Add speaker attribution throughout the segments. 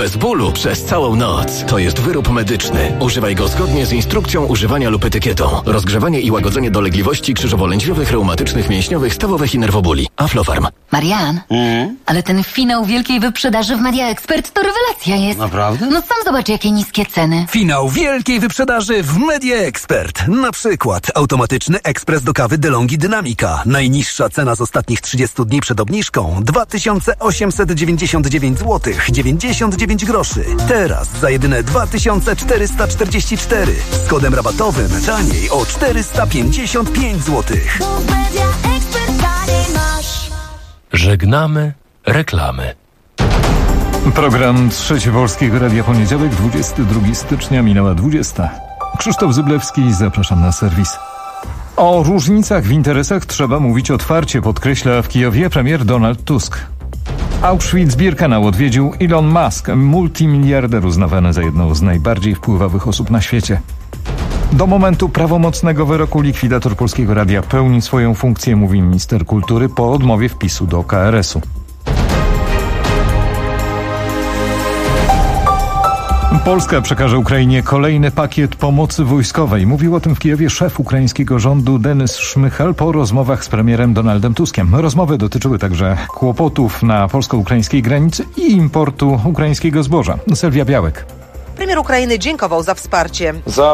Speaker 1: bez bólu przez całą noc. To jest wyrób medyczny. Używaj go zgodnie z instrukcją używania lub etykietą. Rozgrzewanie i łagodzenie dolegliwości krzyżowo-lędźwiowych, reumatycznych, mięśniowych, stawowych i nerwobóli. Aflofarm.
Speaker 2: Marian, ale ten finał wielkiej wyprzedaży w Media Expert to rewelacja jest.
Speaker 3: Naprawdę?
Speaker 2: No sam zobacz, jakie niskie ceny.
Speaker 4: Finał wielkiej wyprzedaży w Media Expert. Na przykład automatyczny ekspres do kawy DeLonghi Dynamica. Najniższa cena z ostatnich 30 dni przed obniżką 2899 zł 99 groszy. Teraz za jedyne 2444. Z kodem rabatowym taniej o 455 zł.
Speaker 5: Żegnamy reklamy.
Speaker 6: Program Trzeci Polskiego Radia, poniedziałek, 22 stycznia, minęła 20. Krzysztof Zyblewski, zapraszam na serwis. O różnicach w interesach trzeba mówić otwarcie, podkreśla w Kijowie premier Donald Tusk. Auschwitz-Birkenau odwiedził Elon Musk, multimiliarder uznawany za jedną z najbardziej wpływowych osób na świecie. Do momentu prawomocnego wyroku likwidator Polskiego Radia pełni swoją funkcję, mówi minister kultury po odmowie wpisu do KRS-u. Polska przekaże Ukrainie kolejny pakiet pomocy wojskowej. Mówił o tym w Kijowie szef ukraińskiego rządu Denys Szmychal po rozmowach z premierem Donaldem Tuskiem. Rozmowy dotyczyły także kłopotów na polsko-ukraińskiej granicy i importu ukraińskiego zboża. Sylwia Białek.
Speaker 7: Premier Ukrainy dziękował za wsparcie.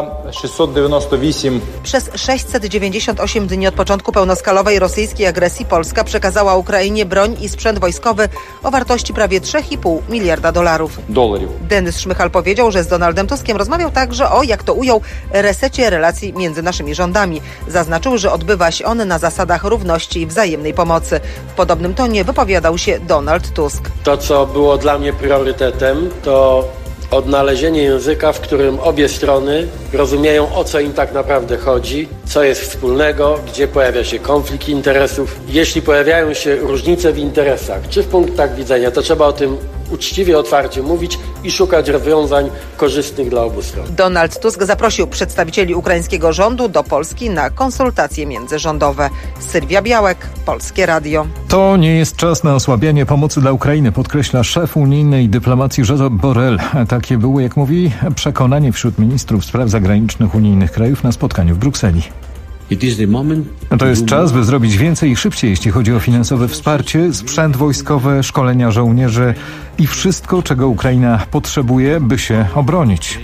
Speaker 7: Przez 698 dni od początku pełnoskalowej rosyjskiej agresji Polska przekazała Ukrainie broń i sprzęt wojskowy o wartości prawie $3,5 miliarda. Denys Szmychal powiedział, że z Donaldem Tuskiem rozmawiał także o, jak to ujął, resecie relacji między naszymi rządami. Zaznaczył, że odbywa się on na zasadach równości i wzajemnej pomocy. W podobnym tonie wypowiadał się Donald Tusk.
Speaker 8: To, co było dla mnie priorytetem, to odnalezienie języka, w którym obie strony rozumieją, o co im tak naprawdę chodzi, co jest wspólnego, gdzie pojawia się konflikt interesów. Jeśli pojawiają się różnice w interesach czy w punktach widzenia, to trzeba o tym uczciwie, otwarcie mówić i szukać rozwiązań korzystnych dla obu stron.
Speaker 7: Donald Tusk zaprosił przedstawicieli ukraińskiego rządu do Polski na konsultacje międzyrządowe. Sylwia Białek, Polskie Radio.
Speaker 6: To nie jest czas na osłabianie pomocy dla Ukrainy, podkreśla szef unijnej dyplomacji Josep Borrell. Takie było, jak mówi, przekonanie wśród ministrów spraw zagranicznych unijnych krajów na spotkaniu w Brukseli. To jest czas, by zrobić więcej i szybciej, jeśli chodzi o finansowe wsparcie, sprzęt wojskowy, szkolenia żołnierzy i wszystko, czego Ukraina potrzebuje, by się obronić.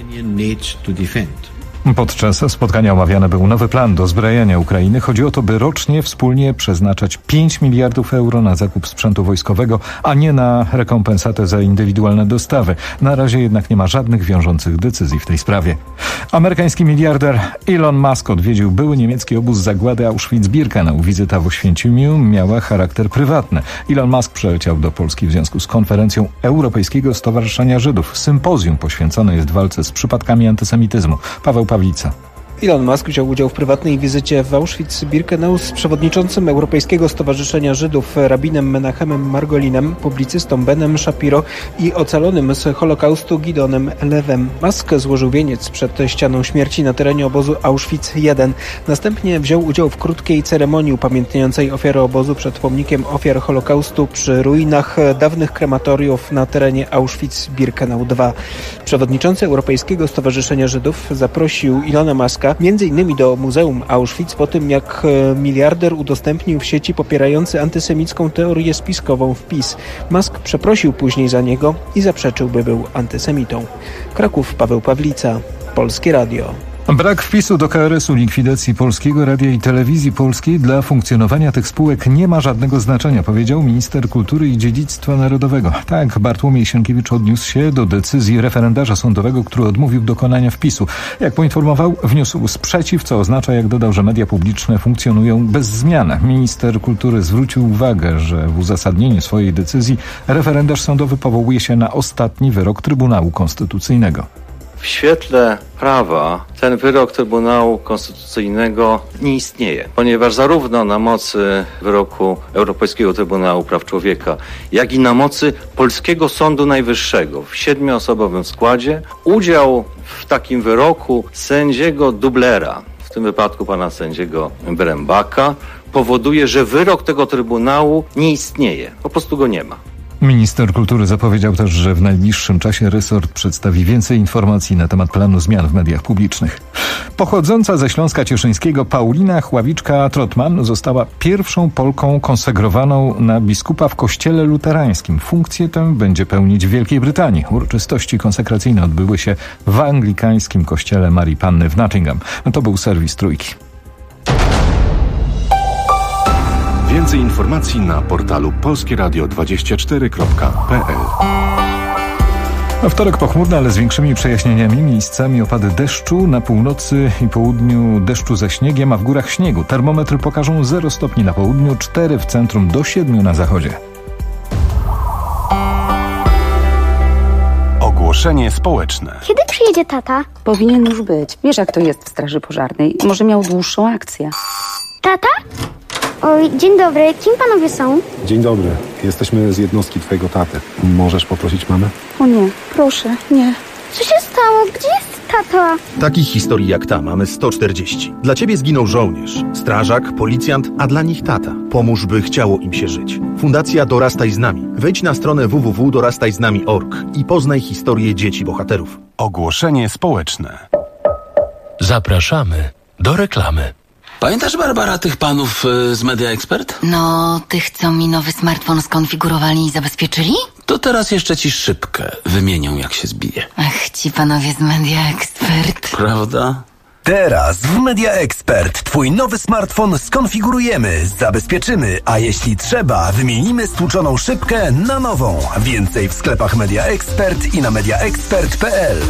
Speaker 6: Podczas spotkania omawiany był nowy plan dozbrajania Ukrainy. Chodzi o to, by rocznie wspólnie przeznaczać 5 miliardów euro na zakup sprzętu wojskowego, a nie na rekompensatę za indywidualne dostawy. Na razie jednak nie ma żadnych wiążących decyzji w tej sprawie. Amerykański miliarder Elon Musk odwiedził były niemiecki obóz zagłady Auschwitz-Birkenau. Wizyta w Oświęcimiu miała charakter prywatny. Elon Musk przyleciał do Polski w związku z konferencją Europejskiego Stowarzyszenia Żydów. Sympozjum poświęcone jest walce z przypadkami antysemityzmu. Paweł Pawlica.
Speaker 9: Elon Musk wziął udział w prywatnej wizycie w Auschwitz-Birkenau z przewodniczącym Europejskiego Stowarzyszenia Żydów rabinem Menachemem Margolinem, publicystą Benem Shapiro i ocalonym z Holokaustu Gideonem Lewem. Musk złożył wieniec przed ścianą śmierci na terenie obozu Auschwitz-1. Następnie wziął udział w krótkiej ceremonii upamiętniającej ofiary obozu przed pomnikiem ofiar Holokaustu przy ruinach dawnych krematoriów na terenie Auschwitz-Birkenau 2. Przewodniczący Europejskiego Stowarzyszenia Żydów zaprosił Elona Muska między innymi do Muzeum Auschwitz po tym, jak miliarder udostępnił w sieci popierający antysemicką teorię spiskową wpis. Musk przeprosił później za niego i zaprzeczył, by był antysemitą. Kraków, Paweł Pawlica, Polskie Radio.
Speaker 6: Brak wpisu do KRS-u likwidacji Polskiego Radia i Telewizji Polskiej dla funkcjonowania tych spółek nie ma żadnego znaczenia, powiedział minister kultury i dziedzictwa narodowego. Tak, Bartłomiej Sienkiewicz odniósł się do decyzji referendarza sądowego, który odmówił dokonania wpisu. Jak poinformował, wniósł sprzeciw, co oznacza, jak dodał, że media publiczne funkcjonują bez zmian. Minister kultury zwrócił uwagę, że w uzasadnieniu swojej decyzji referendarz sądowy powołuje się na ostatni wyrok Trybunału Konstytucyjnego.
Speaker 10: W świetle prawa ten wyrok Trybunału Konstytucyjnego nie istnieje, ponieważ zarówno na mocy wyroku Europejskiego Trybunału Praw Człowieka, jak i na mocy Polskiego Sądu Najwyższego w 7-osobowym składzie udział w takim wyroku sędziego dublera, w tym wypadku pana sędziego Brembaka, powoduje, że wyrok tego Trybunału nie istnieje. Po prostu go nie ma.
Speaker 6: Minister kultury zapowiedział też, że w najbliższym czasie resort przedstawi więcej informacji na temat planu zmian w mediach publicznych. Pochodząca ze Śląska Cieszyńskiego Paulina Chławiczka-Trotman została pierwszą Polką konsegrowaną na biskupa w kościele luterańskim. Funkcję tę będzie pełnić w Wielkiej Brytanii. Uroczystości konsekracyjne odbyły się w anglikańskim kościele Marii Panny w Nottingham. To był serwis Trójki.
Speaker 3: Więcej informacji na portalu polskieradio24.pl.
Speaker 6: Wtorek pochmurny, ale z większymi przejaśnieniami, miejscami opady deszczu, na północy i południu deszczu ze śniegiem, a w górach śniegu. Termometry pokażą 0 stopni na południu, 4 w centrum, do 7 na zachodzie.
Speaker 3: Ogłoszenie społeczne.
Speaker 5: Kiedy przyjedzie tata?
Speaker 11: Powinien już być. Wiesz, jak to jest w straży pożarnej. Może miał dłuższą akcję.
Speaker 5: Tata? Oj, dzień dobry. Kim panowie są?
Speaker 12: Dzień dobry. Jesteśmy z jednostki twojego taty. Możesz poprosić mamę?
Speaker 11: O nie, proszę, nie.
Speaker 5: Co się stało? Gdzie jest tata?
Speaker 13: Takich historii jak ta mamy 140. Dla ciebie zginął żołnierz, strażak, policjant, a dla nich tata. Pomóż, by chciało im się żyć. Fundacja Dorastaj z nami. Wejdź na stronę www.dorastajznami.org i poznaj historię dzieci bohaterów.
Speaker 3: Ogłoszenie społeczne.
Speaker 14: Zapraszamy do reklamy. Pamiętasz, Barbara, tych panów z Media Expert?
Speaker 2: No, tych, co mi nowy smartfon skonfigurowali i zabezpieczyli?
Speaker 14: To teraz jeszcze ci szybkę wymienią, jak się zbije.
Speaker 2: Ach, ci panowie z Media Expert.
Speaker 14: Prawda?
Speaker 4: Teraz w Media Expert twój nowy smartfon skonfigurujemy, zabezpieczymy, a jeśli trzeba, wymienimy stłuczoną szybkę na nową. Więcej w sklepach Media Expert i na mediaexpert.pl.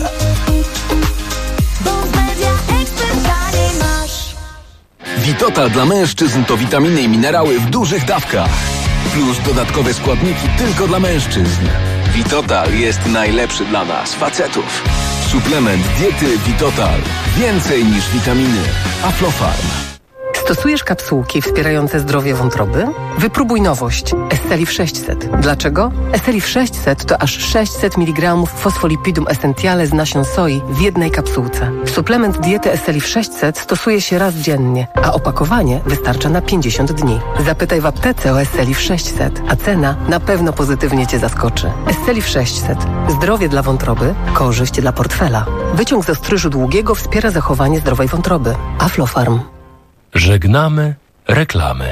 Speaker 1: Vitotal dla mężczyzn to witaminy i minerały w dużych dawkach. Plus dodatkowe składniki tylko dla mężczyzn. Vitotal jest najlepszy dla nas, facetów. Suplement diety Vitotal. Więcej niż witaminy. Aflofarm.
Speaker 15: Stosujesz kapsułki wspierające zdrowie wątroby? Wypróbuj nowość Estelif 600. Dlaczego? Estelif 600 to aż 600 mg fosfolipidum essentiale z nasion soi w jednej kapsułce. Suplement diety Estelif 600 stosuje się raz dziennie, a opakowanie wystarcza na 50 dni. Zapytaj w aptece o Estelif 600, a cena na pewno pozytywnie Cię zaskoczy. Estelif 600. Zdrowie dla wątroby, korzyść dla portfela. Wyciąg z ostryżu długiego wspiera zachowanie zdrowej wątroby. Aflofarm.
Speaker 14: Żegnamy reklamy.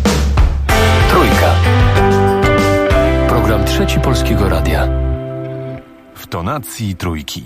Speaker 14: Trójka. Program Trzeci Polskiego Radia.
Speaker 3: W tonacji Trójki.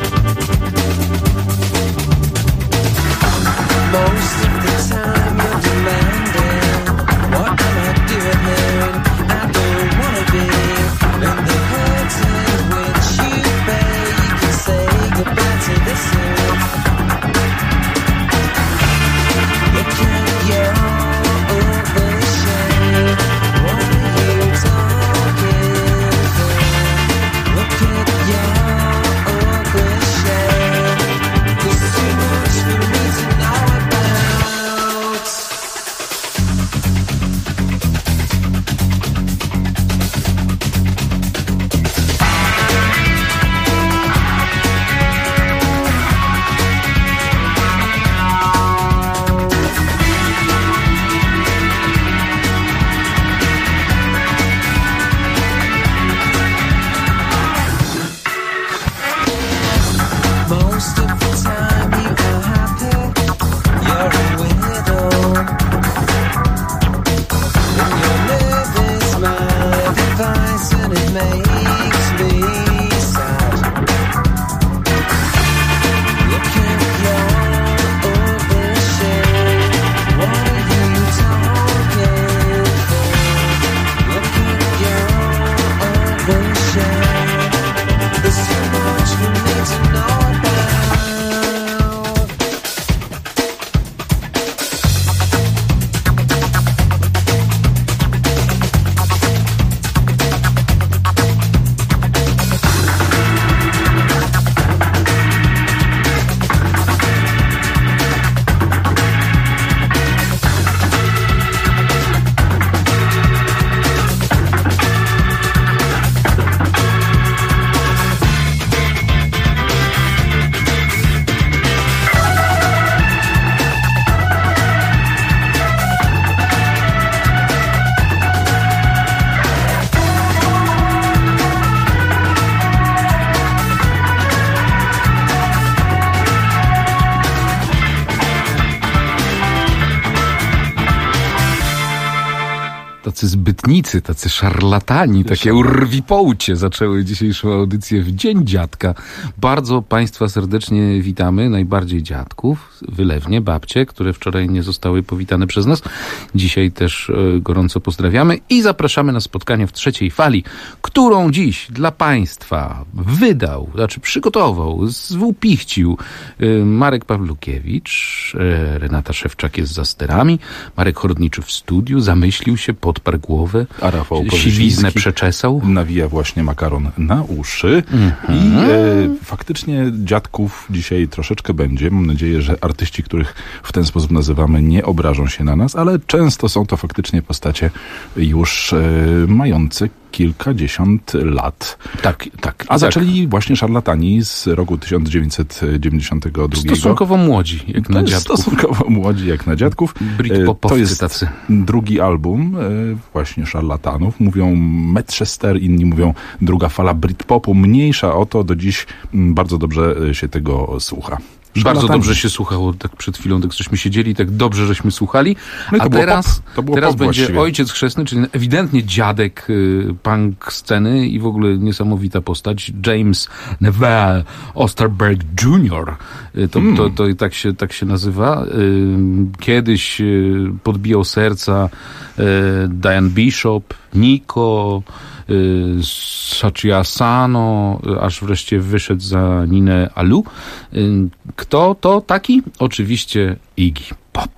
Speaker 16: Most of the time you're tacy zbytnicy, tacy szarlatani, takie urwipołcie zaczęły dzisiejszą audycję w Dzień Dziadka. Bardzo Państwa serdecznie witamy, najbardziej dziadków, wylewnie, babcie, które wczoraj nie zostały powitane przez nas. Dzisiaj też gorąco pozdrawiamy i zapraszamy na spotkanie w trzeciej fali, którą dziś dla Państwa przygotował, zwupichcił Marek Pawlukiewicz, Renata Szewczak jest za sterami, Marek Chordniczy w studiu, zamyślił się, podparł głowę,
Speaker 17: a Rafał
Speaker 16: siwiznę przeczesał.
Speaker 17: Nawija właśnie makaron na uszy i faktycznie dziadków dzisiaj troszeczkę będzie. Mam nadzieję, że artyści, których w ten sposób nazywamy, nie obrażą się na nas, ale często są to faktycznie postacie już mające kilkadziesiąt lat.
Speaker 16: Tak.
Speaker 17: A zaczęli właśnie szarlatani z roku 1992.
Speaker 16: Stosunkowo młodzi, jak na dziadków.
Speaker 17: Stosunkowo młodzi, jak na dziadków.
Speaker 16: Britpopowcy
Speaker 17: to jest
Speaker 16: tacy.
Speaker 17: Drugi album właśnie szarlatanów. Mówią Manchester, inni mówią druga fala Britpopu. Mniejsza o to, do dziś bardzo dobrze się tego słucha.
Speaker 16: Bardzo dobrze się słuchało, tak przed chwilą, tak żeśmy siedzieli, tak dobrze żeśmy słuchali,
Speaker 17: no
Speaker 16: a teraz będzie
Speaker 17: właściwie
Speaker 16: ojciec chrzestny, czyli ewidentnie dziadek punk sceny i w ogóle niesamowita postać, James Neville Osterberg Jr. To tak się nazywa. Kiedyś podbijał serca Diane Bishop, Nico, Satya Asano, aż wreszcie wyszedł za Ninę Alu. Kto to taki? Oczywiście Iggy Pop.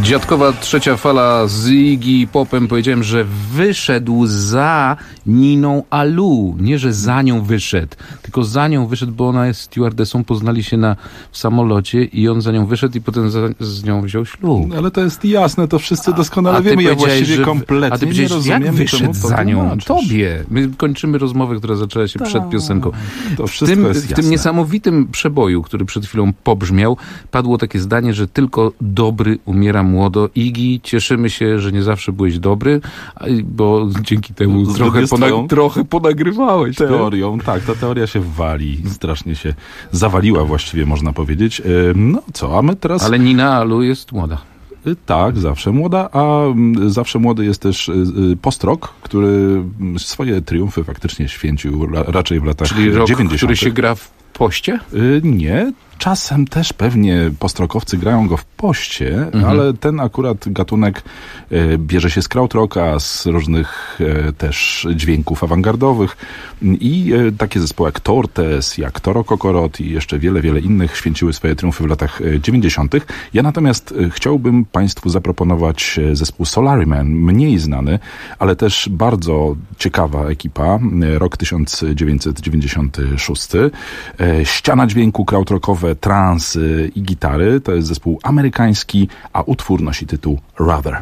Speaker 16: Dziadkowa trzecia fala z Iggy Popem. Powiedziałem, że wyszedł za Niną Alu. Nie, że za nią wyszedł, tylko za nią wyszedł, bo ona jest stewardessą, poznali się w samolocie i on za nią wyszedł i potem z nią wziął ślub.
Speaker 17: Ale to jest jasne, to wszyscy doskonale wiemy. Ja właściwie kompletnie nie rozumiem,
Speaker 16: jak wyszedł za nią?
Speaker 17: Tłumaczysz.
Speaker 16: Tobie. My kończymy rozmowę, która zaczęła się przed piosenką.
Speaker 17: To wszystko jest
Speaker 16: w tym niesamowitym przeboju, który przed chwilą pobrzmiał, padło takie zdanie, że tylko dobry umiera młodo. Iggy, cieszymy się, że nie zawsze byłeś dobry, bo dzięki temu trochę ponagrywałeś.
Speaker 17: Teorią, tak, ta teoria się wali. Strasznie się zawaliła właściwie, można powiedzieć. No co, a my teraz...
Speaker 16: Ale Nina Alu jest młoda.
Speaker 17: Tak, zawsze młoda, a zawsze młody jest też Post-Rock, który swoje triumfy faktycznie święcił raczej w latach 90.
Speaker 16: Który się gra w poście?
Speaker 17: Nie. Czasem też pewnie postrokowcy grają go w poście, ale ten akurat gatunek bierze się z krautrocka, z różnych też dźwięków awangardowych i takie zespoły jak Tortes, jak Toro Kokorot i jeszcze wiele, wiele innych święciły swoje triumfy w latach 90. Ja natomiast chciałbym Państwu zaproponować zespół Solaryman, mniej znany, ale też bardzo ciekawa ekipa, rok 1996. Ściana dźwięku krautrockowe, transy i gitary. To jest zespół amerykański, a utwór nosi tytuł Rather.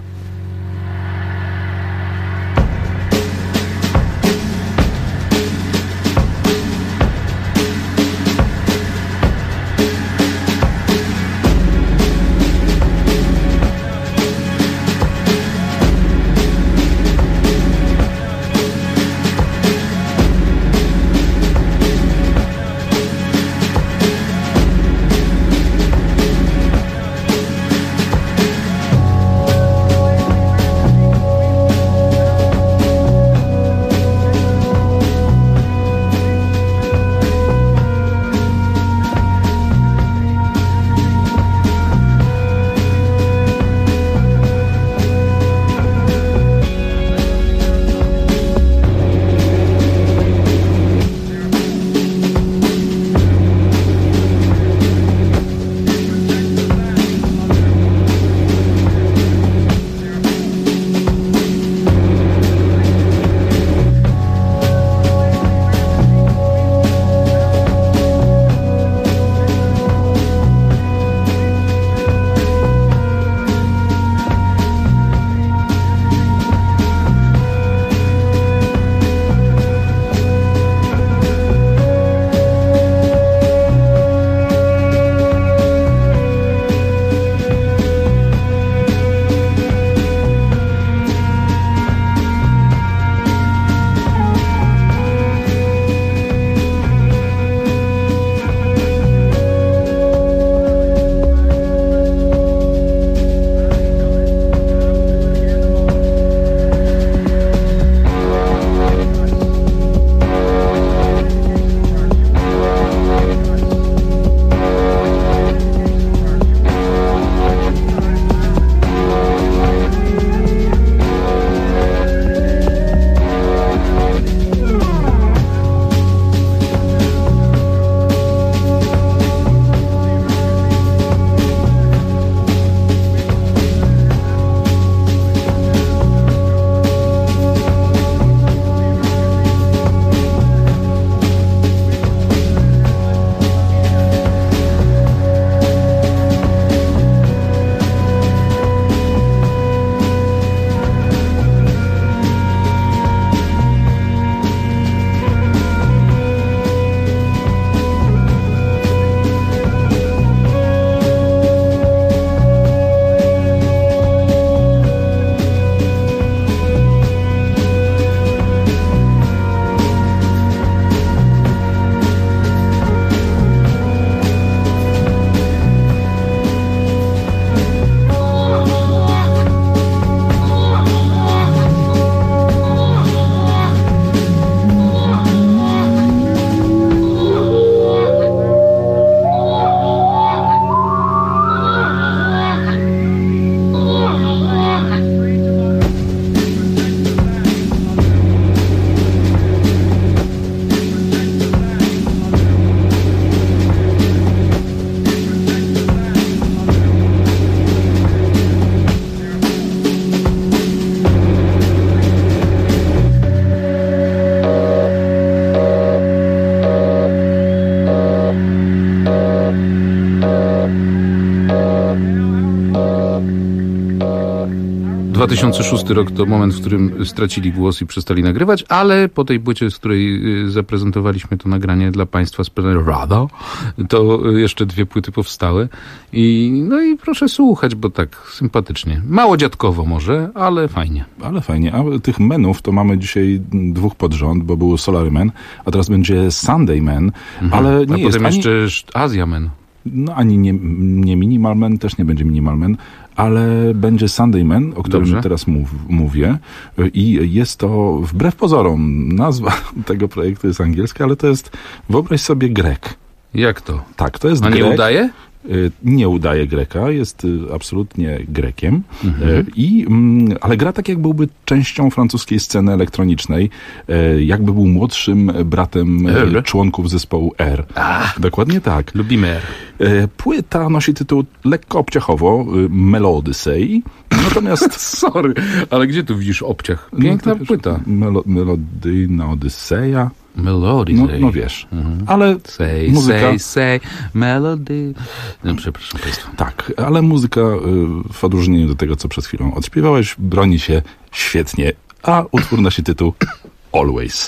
Speaker 16: 2006 rok to moment, w którym stracili głos i przestali nagrywać, ale po tej płycie, z której zaprezentowaliśmy to nagranie dla Państwa z Rada, to jeszcze 2 płyty powstały. No i proszę słuchać, bo tak sympatycznie. Mało dziadkowo może, ale fajnie.
Speaker 17: Ale fajnie. A tych menów to mamy dzisiaj 2 pod rząd, bo był Solar Man, a teraz będzie Sunday Man, ale nie
Speaker 16: a
Speaker 17: jest
Speaker 16: potem
Speaker 17: ani...
Speaker 16: jeszcze Asia Man.
Speaker 17: No ani nie Minimal Man, też nie będzie Minimal Man, ale będzie Sunday Man, o którym teraz mówię. I jest to, wbrew pozorom, nazwa tego projektu jest angielska, ale to jest, wyobraź sobie, Grek.
Speaker 16: Jak to?
Speaker 17: Tak, to jest
Speaker 16: Grek. A nie udaje?
Speaker 17: Nie udaje Greka, jest absolutnie Grekiem, ale gra tak, jak byłby częścią francuskiej sceny elektronicznej, jakby był młodszym bratem członków zespołu R. Dokładnie tak.
Speaker 16: Lubimy R.
Speaker 17: Płyta nosi tytuł lekko obciachowo, Melodyssey, natomiast...
Speaker 16: Sorry, ale gdzie tu widzisz obciach? Piękna płyta.
Speaker 17: Melodyjna Odyseja.
Speaker 16: Melody.
Speaker 17: No wiesz, ale muzyka...
Speaker 16: Say, melody. No, przepraszam Państwa.
Speaker 17: Tak, ale muzyka w odróżnieniu do tego, co przed chwilą odśpiewałeś, broni się świetnie, a utwór nosi tytuł Always.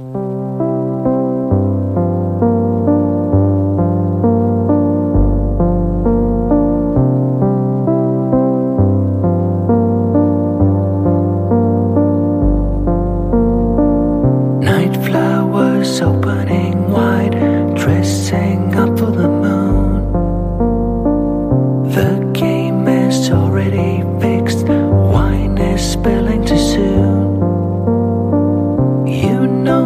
Speaker 18: Opening wide, dressing up for the moon. The game is already fixed, wine is spilling too soon. You know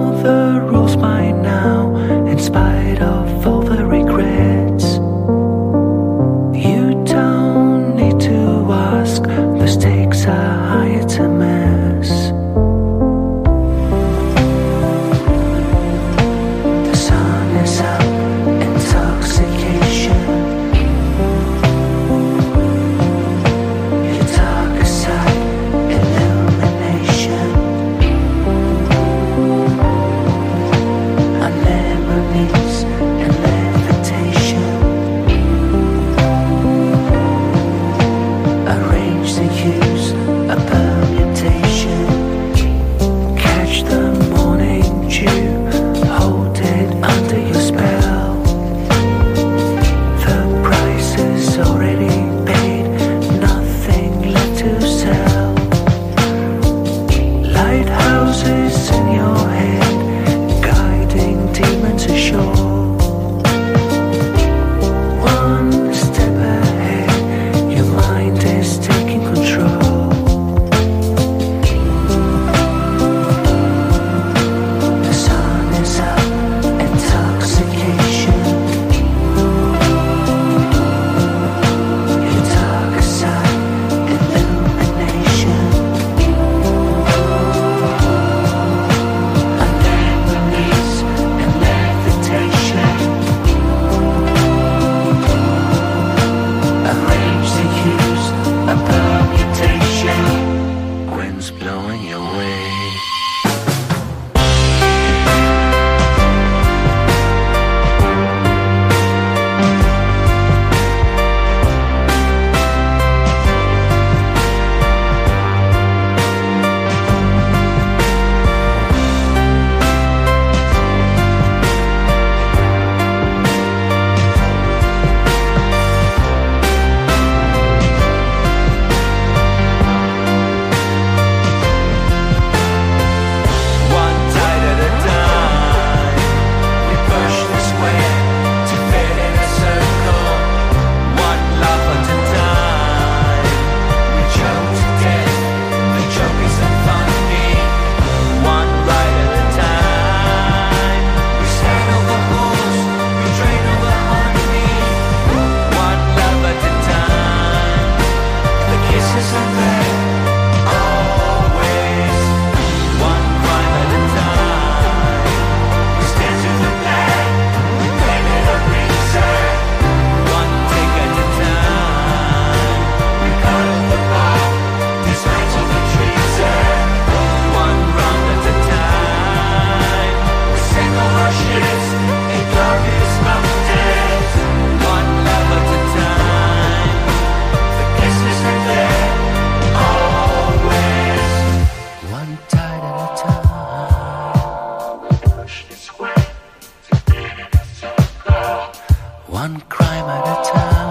Speaker 18: one crime at a time.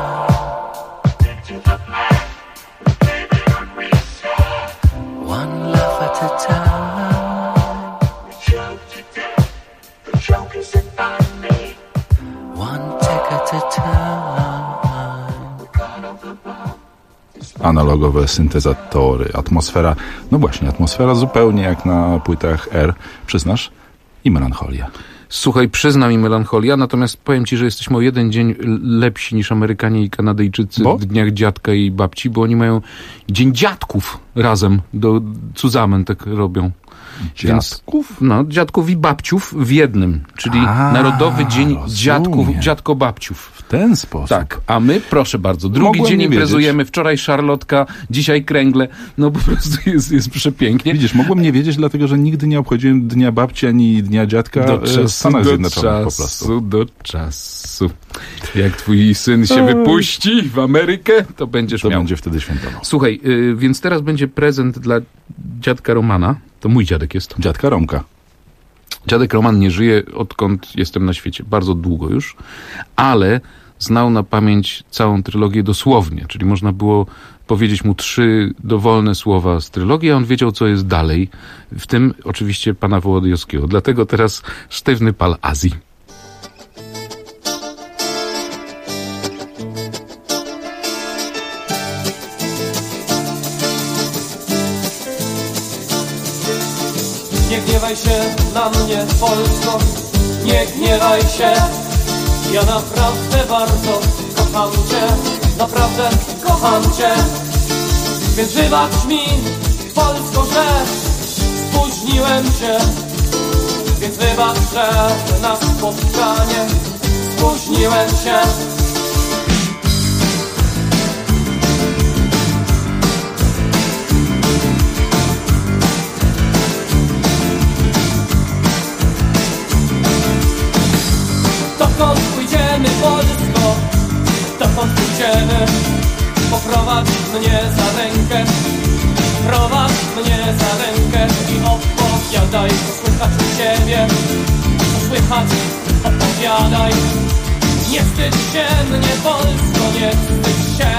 Speaker 18: One love at a time. The joke is on me. One take at a time.
Speaker 17: Analogowe syntezatory, atmosfera, no właśnie, atmosfera zupełnie jak na płytach R, przyznasz, i melancholia.
Speaker 16: Słuchaj, przyznam i melancholia, natomiast powiem ci, że jesteśmy o jeden dzień lepsi niż Amerykanie i Kanadyjczycy w dniach dziadka i babci, bo oni mają Dzień Dziadków razem, zusammen tak robią.
Speaker 17: Dziadków?
Speaker 16: Więc, dziadków i babciów w jednym, czyli Narodowy Dzień Dziadków, dziadko-babciów.
Speaker 17: W ten sposób.
Speaker 16: Tak, a my, proszę bardzo, drugi dzień imprezujemy, wczoraj szarlotka, dzisiaj kręgle, no po prostu jest przepięknie.
Speaker 17: Widzisz, mogłem nie wiedzieć, dlatego że nigdy nie obchodziłem Dnia Babci ani Dnia Dziadka w Stanach Zjednoczonych po prostu.
Speaker 16: Do czasu. Jak twój syn się wypuści w Amerykę, to będziesz miał.
Speaker 17: Będzie wtedy świętował.
Speaker 16: Słuchaj, więc teraz będzie prezent dla dziadka Romana. To mój dziadek jest.
Speaker 17: Dziadka Romka.
Speaker 16: Dziadek Roman nie żyje, odkąd jestem na świecie. Bardzo długo już. Ale znał na pamięć całą trylogię dosłownie. Czyli można było powiedzieć mu 3 dowolne słowa z trylogii, a on wiedział, co jest dalej. W tym oczywiście pana Wołodyjowskiego. Dlatego teraz Sztywny Pal Azji.
Speaker 19: Nie gniewaj się na mnie, Polsko, nie gniewaj się. Ja naprawdę bardzo kocham cię, naprawdę kocham cię. Więc wybacz mi, Polsko, że spóźniłem się. Więc wybacz, że na spotkanie spóźniłem się. Dokąd pójdziemy, Polsko? Dokąd pójdziemy? Poprowadź mnie za rękę, prowadź mnie za rękę i opowiadaj, co słychać u ciebie, co słychać, opowiadaj. Nie wstydź się mnie, Polsko, nie wstydź się.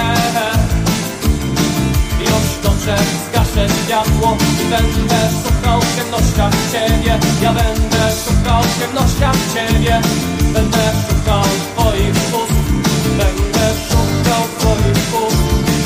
Speaker 19: Już dobrze zgaszę światło i będę szukał w ciemnościach ciebie. Ja będę szukał w ciemnościach ciebie. Będę szukał twoich ust. Będę szukał twoich ust.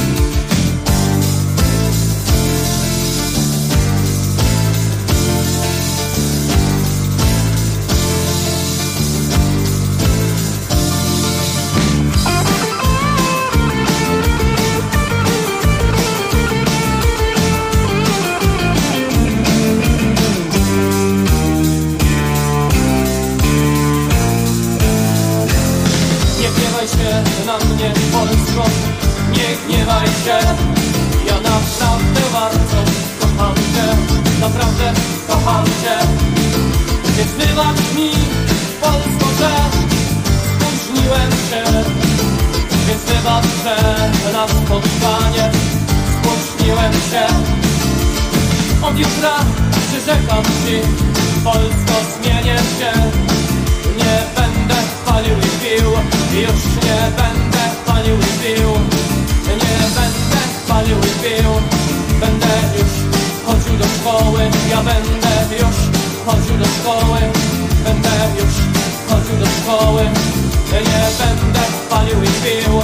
Speaker 19: Na mnie, Polsko, nie gniewaj się. Ja naprawdę bardzo kocham cię, naprawdę kocham cię. Więc wybacz mi, Polsko, że spóźniłem się. Więc wybacz, że na spotkanie spóźniłem się. Od jutra przyrzekam ci, Polsko, zmienię się. Nie będę palił i pił, już nie będę palił i pił. Nie będę palił i pił. Będę już chodził do szkoły, ja będę już chodził do szkoły. Będę już chodził do szkoły, nie będę palił i pił.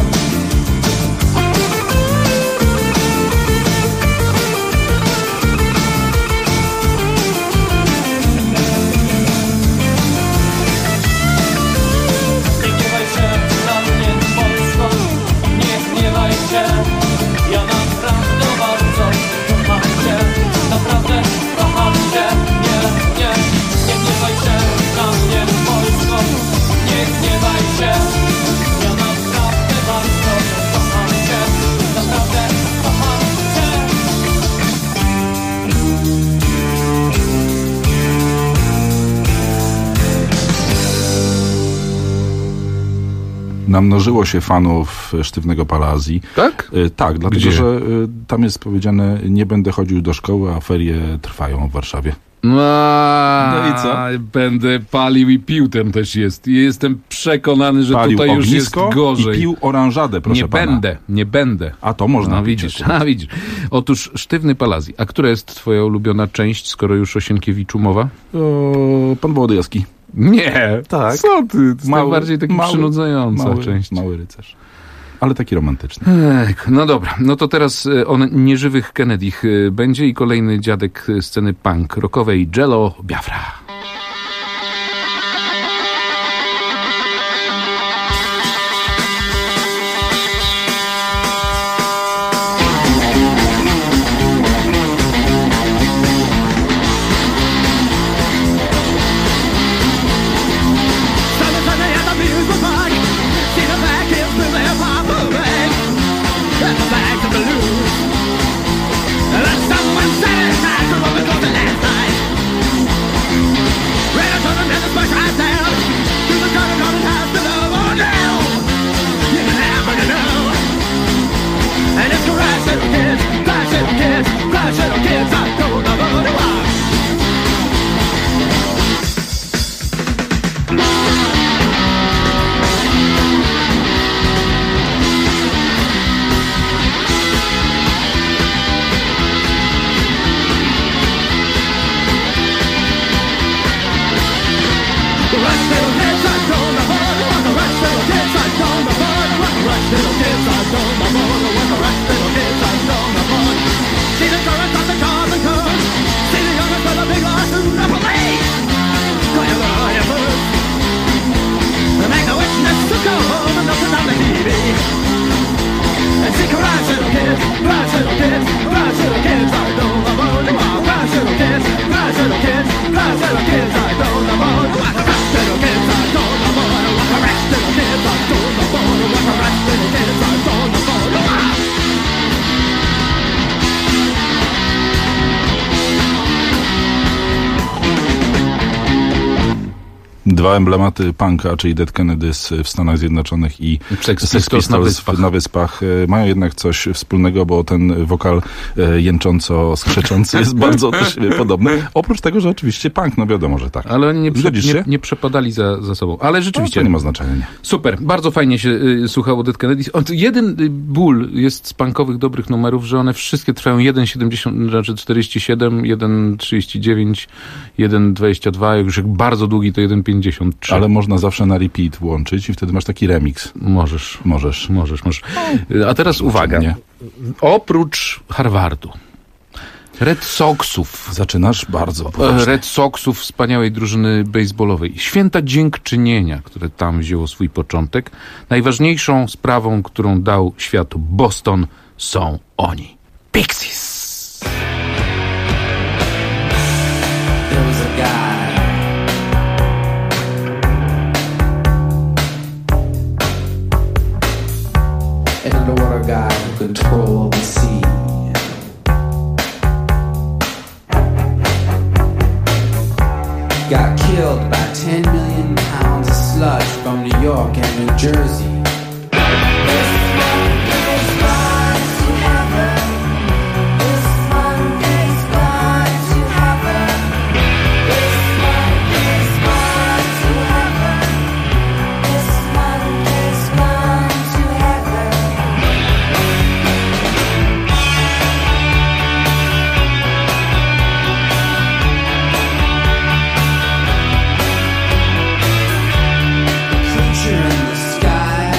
Speaker 19: Ja naprawdę bardzo kocham cię, naprawdę kocham cię. Nie gniewaj się na mnie, Polsko, nie gniewaj się. Ja naprawdę bardzo
Speaker 17: Namnożyło się fanów Sztywnego Palazzi.
Speaker 16: Tak?
Speaker 17: Tak, dlatego
Speaker 16: Gdzie?
Speaker 17: że tam jest powiedziane, nie będę chodził do szkoły, a ferie trwają w Warszawie.
Speaker 16: No
Speaker 17: i co?
Speaker 16: Będę palił i pił, tam też jest. Jestem przekonany, że
Speaker 17: Palił
Speaker 16: tutaj już jest
Speaker 17: ognisko
Speaker 16: gorzej.
Speaker 17: i pił oranżadę, proszę pana.
Speaker 16: Nie będę.
Speaker 17: A to można.
Speaker 16: Widzisz. Otóż Sztywny Palazzi. A która jest twoja ulubiona część, skoro już o Sienkiewiczu mowa?
Speaker 17: Pan Wołodyjowski.
Speaker 16: Nie.
Speaker 17: Tak.
Speaker 16: Co ty? To jest najbardziej taki przynudzająca część.
Speaker 17: Mały rycerz. Ale taki romantyczny.
Speaker 16: No dobra, no to teraz o nieżywych Kennedych będzie i kolejny dziadek sceny punk rockowej, Jello Biafra.
Speaker 17: Dwa emblematy punka, czyli Dead Kennedys w Stanach Zjednoczonych i Sex Pistols na Wyspach mają jednak coś wspólnego, bo ten wokal jęcząco skrzeczący jest bardzo do siebie podobny. Oprócz tego, że oczywiście punk, no wiadomo, że tak.
Speaker 16: Ale oni nie przepadali za sobą. Ale rzeczywiście...
Speaker 17: No, to nie ma znaczenia. Nie.
Speaker 16: Super, bardzo fajnie się słuchało Dead Kennedys. Jeden ból jest z punkowych dobrych numerów, że one wszystkie trwają 1,70, znaczy 47, 1,39, 1,22, jak już bardzo długi to 1,53.
Speaker 17: Ale można zawsze na repeat włączyć i wtedy masz taki remix.
Speaker 16: Możesz. A teraz uwaga.
Speaker 17: Nie.
Speaker 16: Oprócz Harvardu, Red Soxów.
Speaker 17: Zaczynasz bardzo poważnie.
Speaker 16: Red Soxów, wspaniałej drużyny baseballowej. Święta Dziękczynienia, które tam wzięło swój początek. Najważniejszą sprawą, którą dał światu Boston, są oni. Pixies.
Speaker 18: There was a guy an underwater guy who controlled the sea. Got killed by 10 million pounds of sludge from New York and New Jersey. Creature in the sky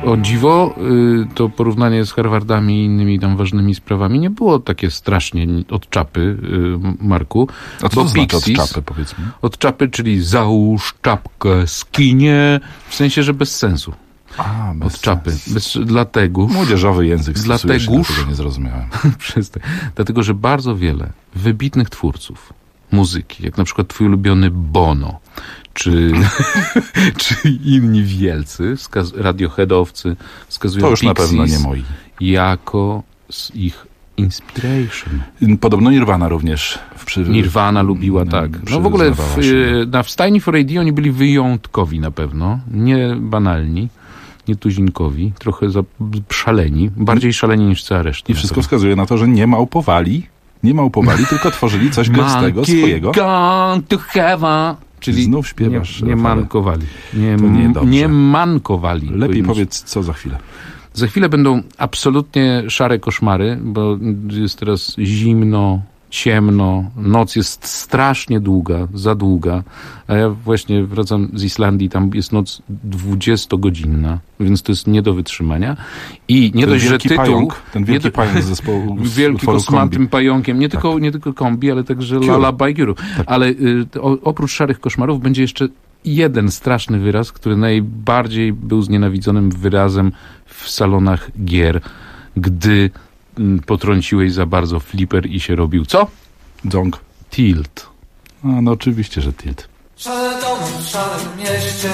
Speaker 16: O dziwo, to porównanie z Harvardami i innymi tam ważnymi sprawami nie było takie strasznie od czapy, Marku.
Speaker 17: A co to znaczy od czapy, powiedzmy?
Speaker 16: Od czapy, czyli załóż czapkę, skinie, w sensie, że bez sensu. Od czapy. Dlatego.
Speaker 17: Młodzieżowy język stosujesz, dlatego nie zrozumiałem.
Speaker 16: Przestań. Dlatego, że bardzo wiele wybitnych twórców muzyki, jak na przykład twój ulubiony Bono, czy inni wielcy, radioheadowcy, wskazują
Speaker 17: to już
Speaker 16: Pixies
Speaker 17: na pewno nie moi.
Speaker 16: jako ich inspiration.
Speaker 17: Podobno Nirvana również.
Speaker 16: Nirvana lubiła, tak. No w ogóle w Stajni for AD oni byli wyjątkowi na pewno, nie banalni, nie tuzinkowi, trochę szaleni, bardziej szaleni niż cała reszta.
Speaker 17: I wszystko wskazuje na to, że nie małpowali, tylko tworzyli coś gęstego swojego.
Speaker 16: Gone to heaven. Czyli
Speaker 17: znów śpiewasz.
Speaker 16: Nie mankowali. Nie mankowali.
Speaker 17: Lepiej powiedz, co za chwilę.
Speaker 16: Za chwilę będą absolutnie szare koszmary, bo jest teraz zimno, ciemno, noc jest strasznie długa, za długa, a ja właśnie wracam z Islandii, tam jest noc 20-godzinna, więc to jest nie do wytrzymania. I nie dość, że tytuł...
Speaker 17: Ten wielki pająk z zespołu
Speaker 16: wielki kosmatym pająkiem, nie tylko kombi, ale także Lullaby Guru. Tak. Ale oprócz szarych koszmarów będzie jeszcze jeden straszny wyraz, który najbardziej był znienawidzonym wyrazem w salonach gier, gdy potrąciłeś za bardzo flipper i się robił co?
Speaker 17: Dzong.
Speaker 16: Tilt.
Speaker 17: No oczywiście, że tilt.
Speaker 19: Szare domy w szarym mieście,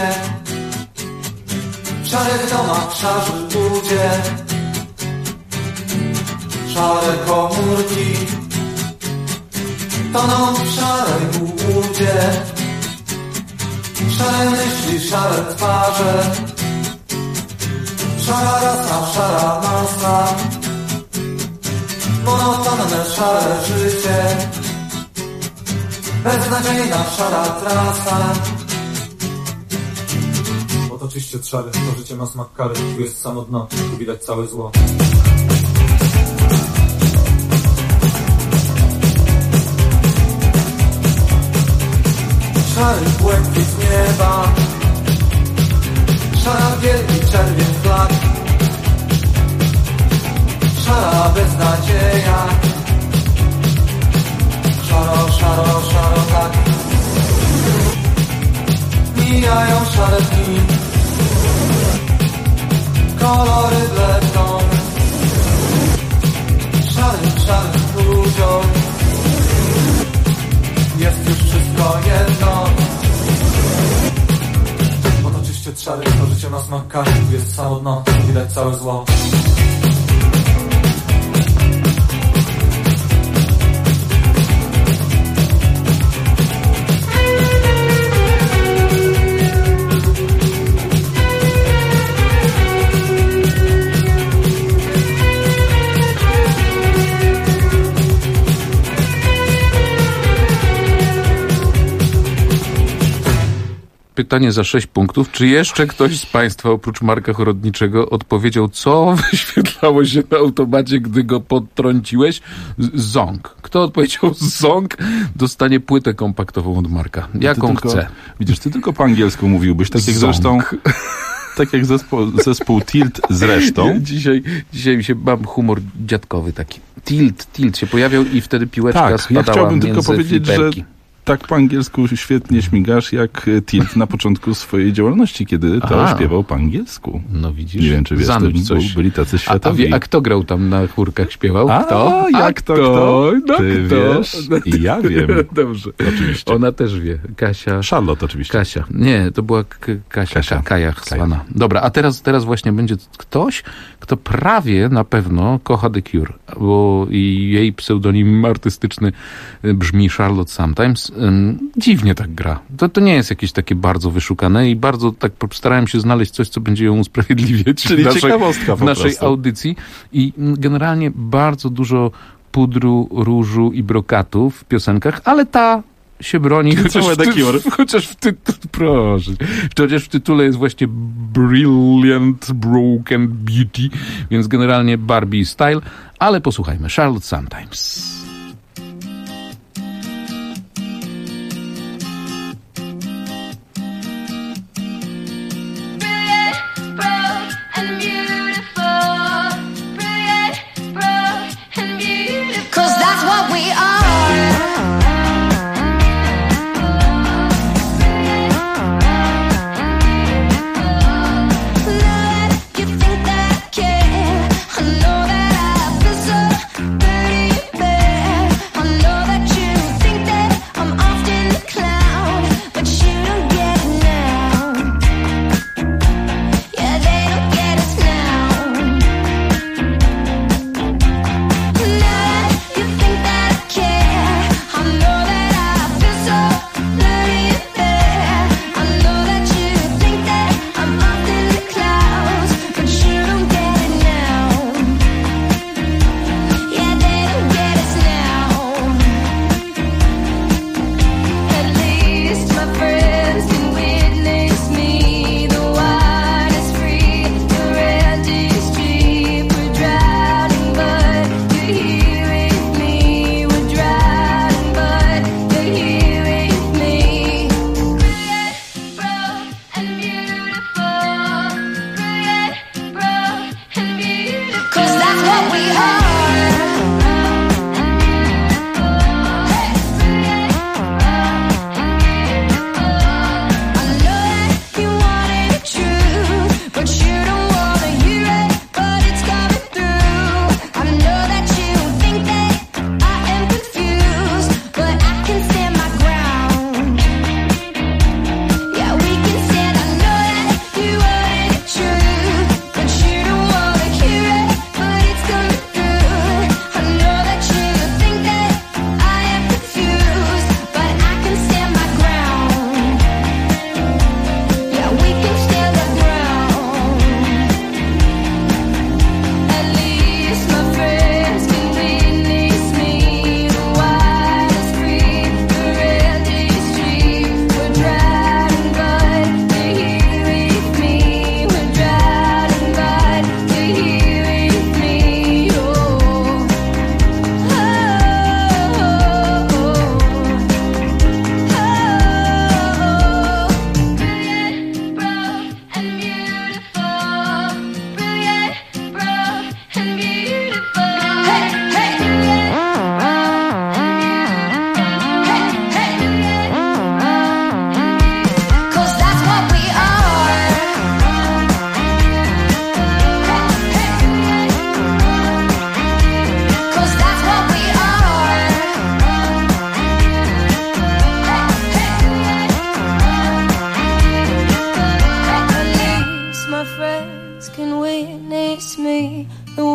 Speaker 19: w szarych domach szarzy ludzie, szare komórki toną w szarej ułudzie, szare myśli, szare twarze, szara rasa, szara masa, monotonne szare życie, beznadziejna szara trasa. Otoczyście od szary, to życie ma smak kary, tu jest samo dno, tu widać całe zło. Szary błękit nieba, szara wielki czerwień flag, szara beznadzieja, szaro, szaro, szaro tak. Mijają szare dni, kolory bledną, szarym ludziom jest już wszystko jedno. Otoczyście od szary, to życie ma smak kary, tu jest samo dno, widać całe zło.
Speaker 16: Pytanie za 6 punktów. Czy jeszcze ktoś z Państwa, oprócz Marka Chorodniczego, odpowiedział, co wyświetlało się na automacie, gdy go podtrąciłeś? Ząg. Kto odpowiedział ząg, dostanie płytę kompaktową od Marka. Jaką chce.
Speaker 17: Widzisz, ty tylko po angielsku mówiłbyś, tak jak zresztą... Tak jak zespół Tilt zresztą.
Speaker 16: Dzisiaj mi się mam humor dziadkowy taki. Tilt się pojawiał i wtedy piłeczka spadała
Speaker 17: ja chciałbym tylko powiedzieć,
Speaker 16: fliperki.
Speaker 17: że tak po angielsku świetnie śmigasz jak Tilt na początku swojej działalności, kiedy to śpiewał po angielsku.
Speaker 16: No widzisz.
Speaker 17: Nie wiem, czy wiesz, byli tacy światowi.
Speaker 16: A kto grał tam na chórkach, śpiewał?
Speaker 17: Kto?
Speaker 16: Kto? No
Speaker 17: ty wiesz i ja wiem.
Speaker 16: Dobrze.
Speaker 17: Oczywiście.
Speaker 16: Ona też wie. Kasia.
Speaker 17: Charlotte oczywiście.
Speaker 16: Kasia. Nie, to była Kaja zwana. Dobra, a teraz właśnie będzie ktoś, kto prawie na pewno kocha The Cure, bo jej pseudonim artystyczny brzmi Charlotte Sometimes. Dziwnie tak gra. To nie jest jakieś takie bardzo wyszukane i bardzo tak starałem się znaleźć coś, co będzie ją usprawiedliwiać
Speaker 17: czyli ciekawostka
Speaker 16: w naszej audycji. I generalnie bardzo dużo pudru, różu i brokatu w piosenkach, ale ta się broni, chociaż w tytule jest właśnie Brilliant Broken Beauty, więc generalnie Barbie style, ale posłuchajmy. Charlotte Sometimes.
Speaker 18: And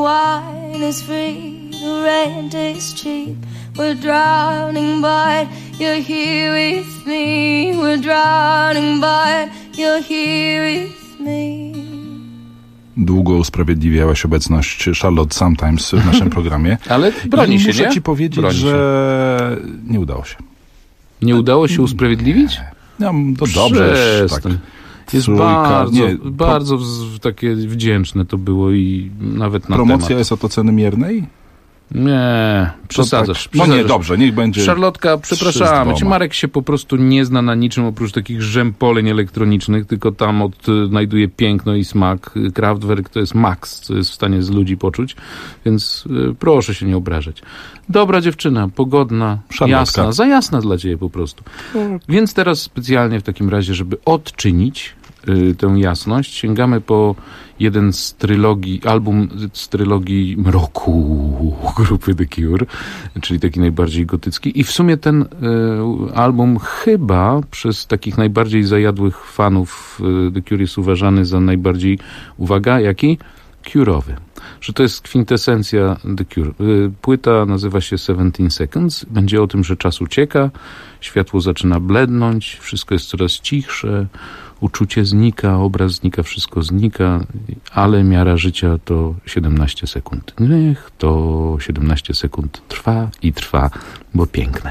Speaker 18: wine is free, the rent is cheap. We're drowning, but you're here with me. We're drowning, but you're here with me.
Speaker 17: Długo usprawiedliwiałaś obecność Charlotte Sometimes w naszym programie.
Speaker 16: Ale broni się,
Speaker 17: muszę
Speaker 16: nie?
Speaker 17: ci powiedzieć,
Speaker 16: Broni
Speaker 17: że nie udało się.
Speaker 16: Nie udało się usprawiedliwić?
Speaker 17: No, to dobrze. Tak.
Speaker 16: Jest bardzo takie wdzięczne to było i nawet na
Speaker 17: Promocja
Speaker 16: temat.
Speaker 17: jest od oceny miernej?
Speaker 16: Nie, przesadzasz.
Speaker 17: No nie, dobrze, niech będzie.
Speaker 16: Szarlotka, przepraszamy cię, Marek się po prostu nie zna na niczym oprócz takich rzępoleń elektronicznych, tylko tam odnajduje piękno i smak. Kraftwerk to jest maks, co jest w stanie z ludzi poczuć, więc proszę się nie obrażać. Dobra dziewczyna, pogodna,
Speaker 17: Szarlotka.
Speaker 16: jasna, za jasna dla ciebie po prostu. Więc teraz specjalnie w takim razie, żeby odczynić tę jasność, sięgamy po jeden z album z trylogii mroku grupy The Cure, czyli taki najbardziej gotycki. I w sumie ten album chyba przez takich najbardziej zajadłych fanów The Cure jest uważany za najbardziej, uwaga, jaki? Cure'owy. Że to jest kwintesencja The Cure. Płyta nazywa się 17 Seconds. Będzie o tym, że czas ucieka, światło zaczyna blednąć, wszystko jest coraz cichsze, uczucie znika, obraz znika, wszystko znika, ale miara życia to 17 sekund. Niech to 17 sekund trwa i trwa, bo piękne.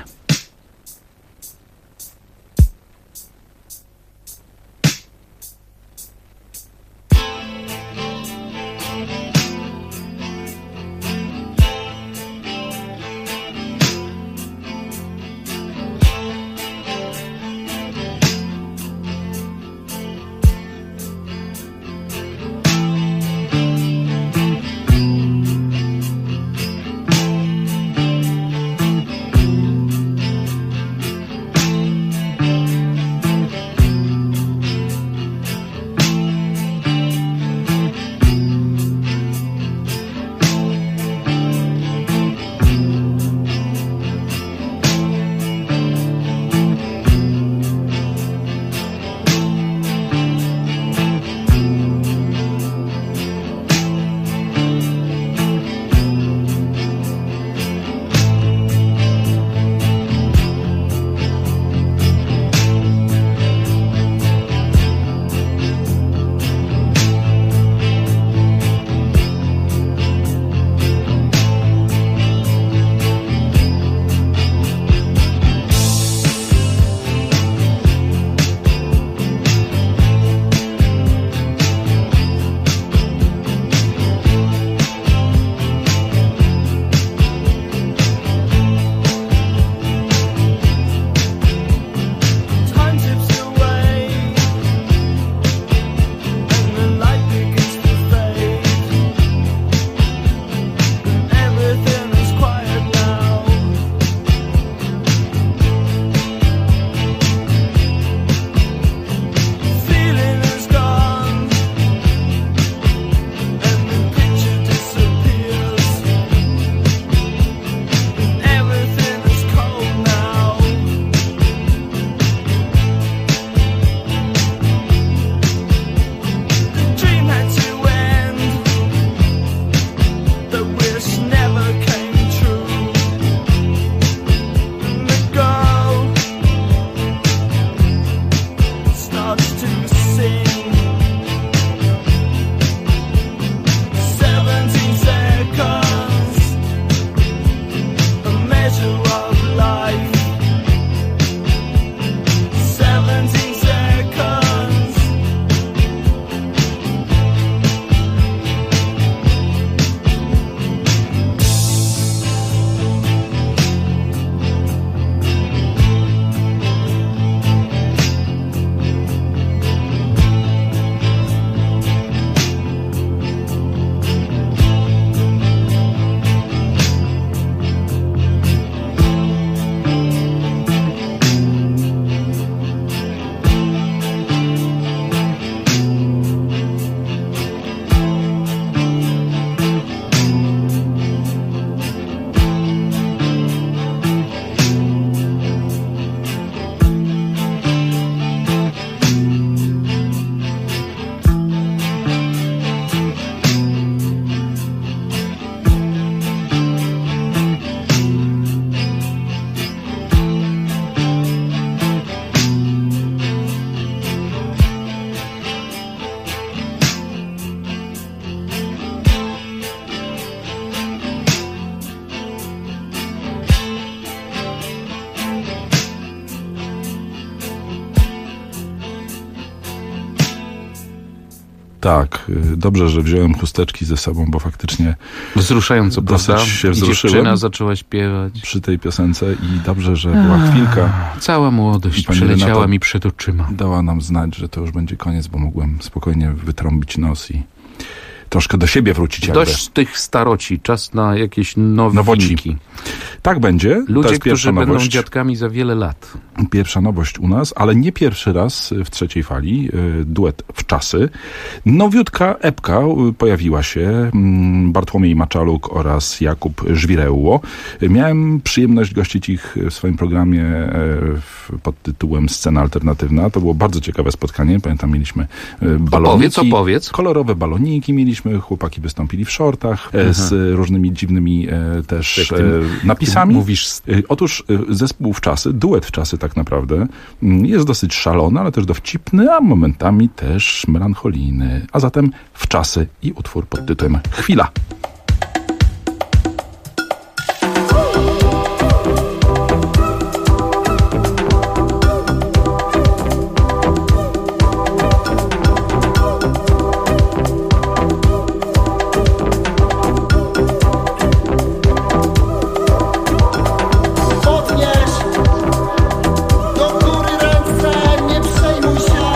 Speaker 17: Tak, dobrze, że wziąłem chusteczki ze sobą, bo faktycznie
Speaker 16: wzruszająco, prawda?
Speaker 17: Się wzruszyłem.
Speaker 16: Dziewczyna zaczęła śpiewać
Speaker 17: przy tej piosence i dobrze, że była chwilka.
Speaker 16: Cała młodość przeleciała mi przed oczyma.
Speaker 17: Dała nam znać, że to już będzie koniec, bo mogłem spokojnie wytrąbić nos i troszkę do siebie wrócić.
Speaker 16: Dość tych staroci, czas na jakieś nowinki.
Speaker 17: Tak będzie.
Speaker 16: Ludzie,
Speaker 17: to jest
Speaker 16: którzy będą dziadkami za wiele lat.
Speaker 17: Pierwsza nowość u nas, ale nie pierwszy raz w trzeciej fali. Duet Wczasy. Nowiutka epka pojawiła się. Bartłomiej Maczaluk oraz Jakub Żwirełło. Miałem przyjemność gościć ich w swoim programie pod tytułem Scena Alternatywna. To było bardzo ciekawe spotkanie. Pamiętam, mieliśmy baloniki.
Speaker 16: Opowiedz.
Speaker 17: Kolorowe baloniki mieliśmy. Chłopaki wystąpili w shortach z różnymi dziwnymi też napisami.
Speaker 16: Mówisz.
Speaker 17: Otóż zespół Wczasy, duet Wczasy tak naprawdę, jest dosyć szalony, ale też dowcipny, a momentami też melancholijny. A zatem Wczasy i utwór pod tytułem Chwila.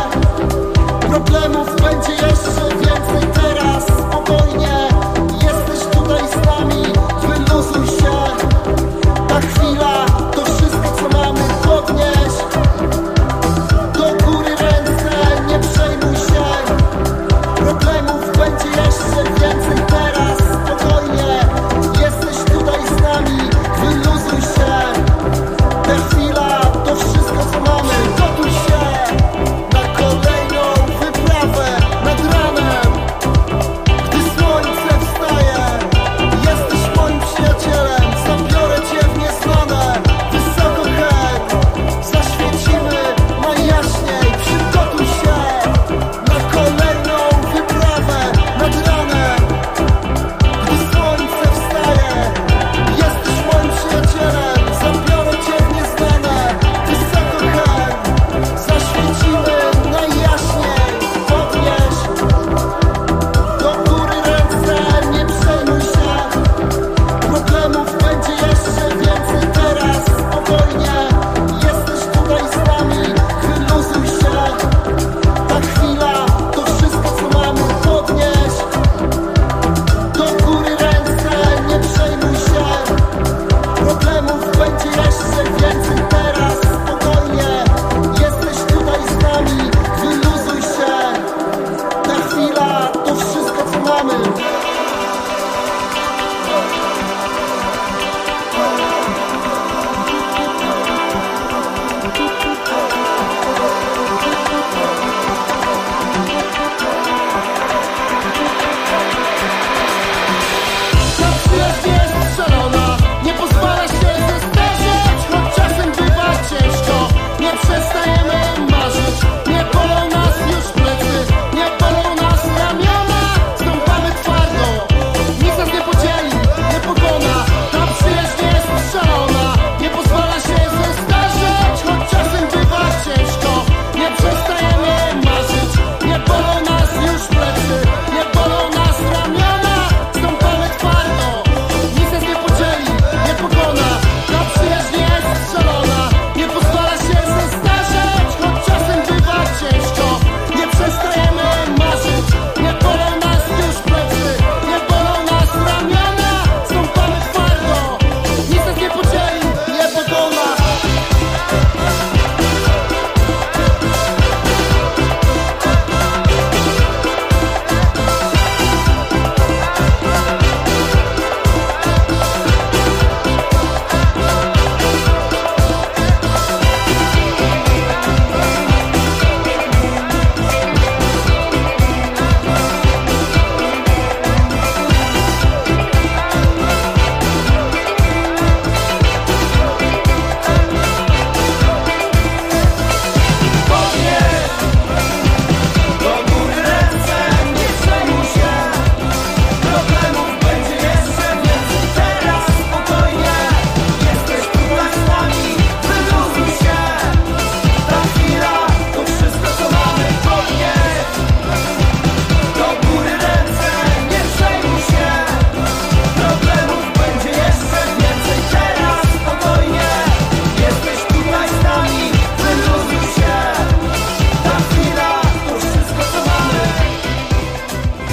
Speaker 20: Problemów będzie jeszcze więcej teraz, spokojnie, jesteś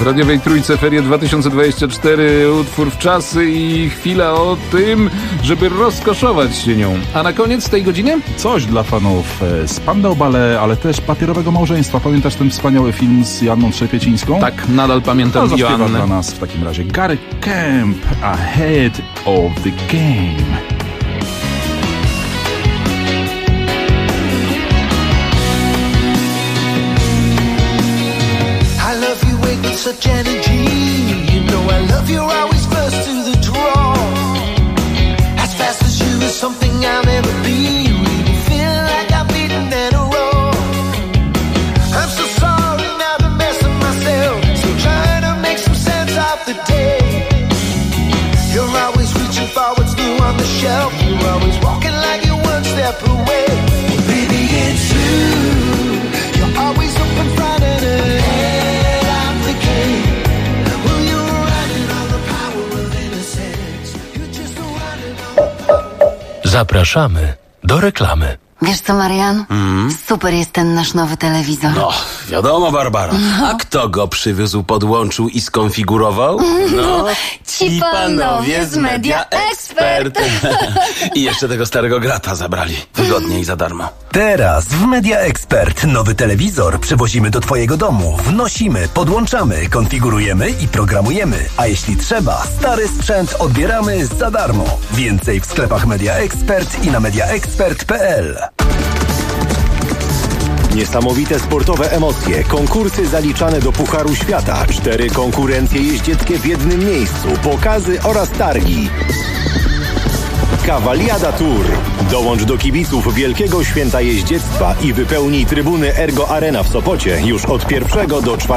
Speaker 16: radiowej Trójce Ferie 2024, utwór w czasy i chwila o tym, żeby rozkoszować się nią. A na koniec w tej godzinie?
Speaker 17: Coś dla fanów Spandau Ballet, ale też Papierowego Małżeństwa. Pamiętasz ten wspaniały film z Joanną Trzeciecińską?
Speaker 16: Tak, nadal pamiętam
Speaker 17: Joannę. Dla nas w takim razie Gary Kemp, Ahead of the Game.
Speaker 20: Such energy, you know I love you, always first to the draw. As fast as you is something I'll never be. Really feeling like I'm beaten at a roar. I'm so sorry, I've been messing myself. Still trying to make some sense of the day. You're always reaching for what's new on the shelf. You're always walking like you're one step away. Baby, it's true. You're always up in front of the head.
Speaker 21: Zapraszamy do reklamy.
Speaker 2: Wiesz co, Marian? Super jest ten nasz nowy telewizor.
Speaker 14: No, wiadomo, Barbara. A kto go przywiózł, podłączył i skonfigurował? No,
Speaker 2: ci panowie z Media Expert.
Speaker 14: I jeszcze tego starego grata zabrali. Wygodnie i za darmo.
Speaker 4: Teraz w Media Expert nowy telewizor przywozimy do twojego domu. Wnosimy, podłączamy, konfigurujemy i programujemy. A jeśli trzeba, stary sprzęt odbieramy za darmo. Więcej w sklepach Media Expert i na mediaexpert.pl.
Speaker 22: Niesamowite sportowe emocje, konkursy zaliczane do Pucharu Świata, 4 konkurencje jeździeckie w jednym miejscu, pokazy oraz targi. Cavaliada Tour. Dołącz do kibiców Wielkiego Święta Jeździectwa i wypełnij trybuny Ergo Arena w Sopocie już od 1 do 4